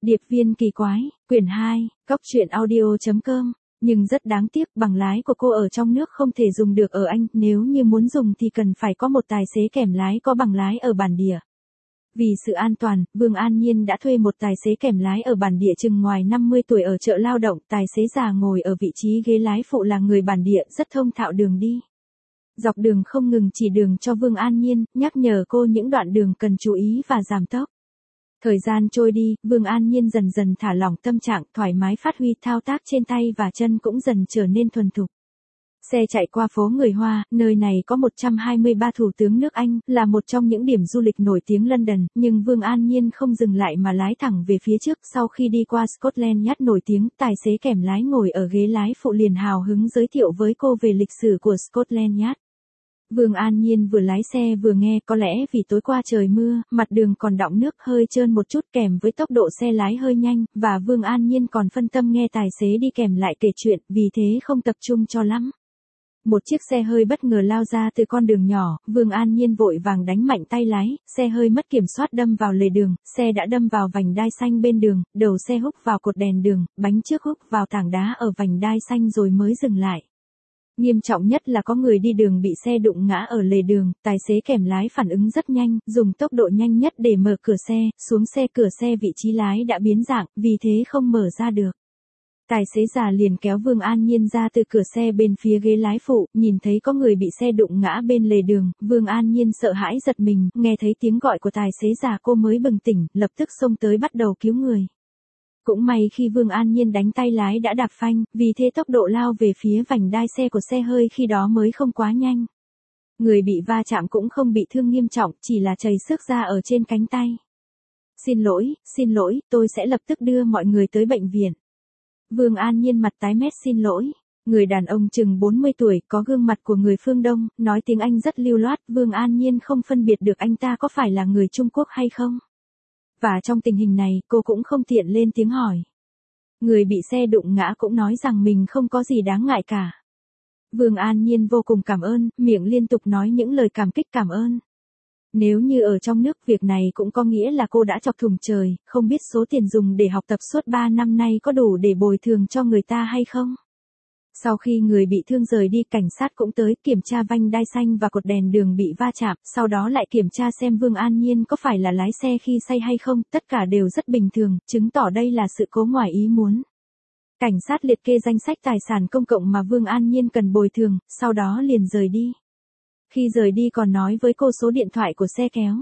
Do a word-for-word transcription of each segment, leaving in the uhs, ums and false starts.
Điệp viên kỳ quái, quyển hai, cóc truyện audio chấm com. Nhưng rất đáng tiếc, bằng lái của cô ở trong nước không thể dùng được ở Anh, nếu như muốn dùng thì cần phải có một tài xế kèm lái có bằng lái ở bản địa. Vì sự an toàn, Vương An Nhiên đã thuê một tài xế kèm lái ở bản địa chừng ngoài năm mươi tuổi ở chợ lao động, tài xế già ngồi ở vị trí ghế lái phụ là người bản địa, rất thông thạo đường đi. Dọc đường không ngừng chỉ đường cho Vương An Nhiên, nhắc nhở cô những đoạn đường cần chú ý và giảm tốc. Thời gian trôi đi, Vương An Nhiên dần dần thả lỏng tâm trạng, thoải mái phát huy thao tác trên tay và chân cũng dần trở nên thuần thục. Xe chạy qua phố người Hoa, nơi này có một trăm hai mươi ba thủ tướng nước Anh, là một trong những điểm du lịch nổi tiếng London, nhưng Vương An Nhiên không dừng lại mà lái thẳng về phía trước. Sau khi đi qua Scotland Yard nổi tiếng, tài xế kèm lái ngồi ở ghế lái phụ liền hào hứng giới thiệu với cô về lịch sử của Scotland Yard. Vương An Nhiên vừa lái xe vừa nghe, có lẽ vì tối qua trời mưa, mặt đường còn đọng nước hơi trơn một chút kèm với tốc độ xe lái hơi nhanh, và Vương An Nhiên còn phân tâm nghe tài xế đi kèm lại kể chuyện, vì thế không tập trung cho lắm. Một chiếc xe hơi bất ngờ lao ra từ con đường nhỏ, Vương An Nhiên vội vàng đánh mạnh tay lái, xe hơi mất kiểm soát đâm vào lề đường, xe đã đâm vào vành đai xanh bên đường, đầu xe húc vào cột đèn đường, bánh trước húc vào tảng đá ở vành đai xanh rồi mới dừng lại. Nghiêm trọng nhất là có người đi đường bị xe đụng ngã ở lề đường, tài xế kèm lái phản ứng rất nhanh, dùng tốc độ nhanh nhất để mở cửa xe, xuống xe cửa xe vị trí lái đã biến dạng, vì thế không mở ra được. Tài xế già liền kéo Vương An Nhiên ra từ cửa xe bên phía ghế lái phụ, nhìn thấy có người bị xe đụng ngã bên lề đường, Vương An Nhiên sợ hãi giật mình, nghe thấy tiếng gọi của tài xế già cô mới bừng tỉnh, lập tức xông tới bắt đầu cứu người. Cũng may khi Vương An Nhiên đánh tay lái đã đạp phanh, vì thế tốc độ lao về phía vành đai xe của xe hơi khi đó mới không quá nhanh. Người bị va chạm cũng không bị thương nghiêm trọng, chỉ là chảy xước ra ở trên cánh tay. Xin lỗi, xin lỗi, tôi sẽ lập tức đưa mọi người tới bệnh viện. Vương An Nhiên mặt tái mét xin lỗi. Người đàn ông chừng bốn mươi tuổi, có gương mặt của người phương Đông, nói tiếng Anh rất lưu loát, Vương An Nhiên không phân biệt được anh ta có phải là người Trung Quốc hay không. Và trong tình hình này, cô cũng không tiện lên tiếng hỏi. Người bị xe đụng ngã cũng nói rằng mình không có gì đáng ngại cả. Vương An Nhiên vô cùng cảm ơn, miệng liên tục nói những lời cảm kích cảm ơn. Nếu như ở trong nước việc này cũng có nghĩa là cô đã chọc thủng trời, không biết số tiền dùng để học tập suốt ba năm nay có đủ để bồi thường cho người ta hay không. Sau khi người bị thương rời đi, cảnh sát cũng tới kiểm tra vành đai xanh và cột đèn đường bị va chạm, sau đó lại kiểm tra xem Vương An Nhiên có phải là lái xe khi say hay không, tất cả đều rất bình thường, chứng tỏ đây là sự cố ngoài ý muốn. Cảnh sát liệt kê danh sách tài sản công cộng mà Vương An Nhiên cần bồi thường, sau đó liền rời đi. Khi rời đi còn nói với cô số điện thoại của xe kéo.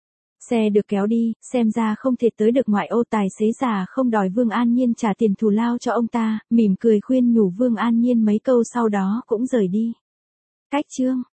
Xe được kéo đi, xem ra không thể tới được ngoại ô, tài xế già không đòi Vương An Nhiên trả tiền thù lao cho ông ta, mỉm cười khuyên nhủ Vương An Nhiên mấy câu sau đó cũng rời đi. Cách chương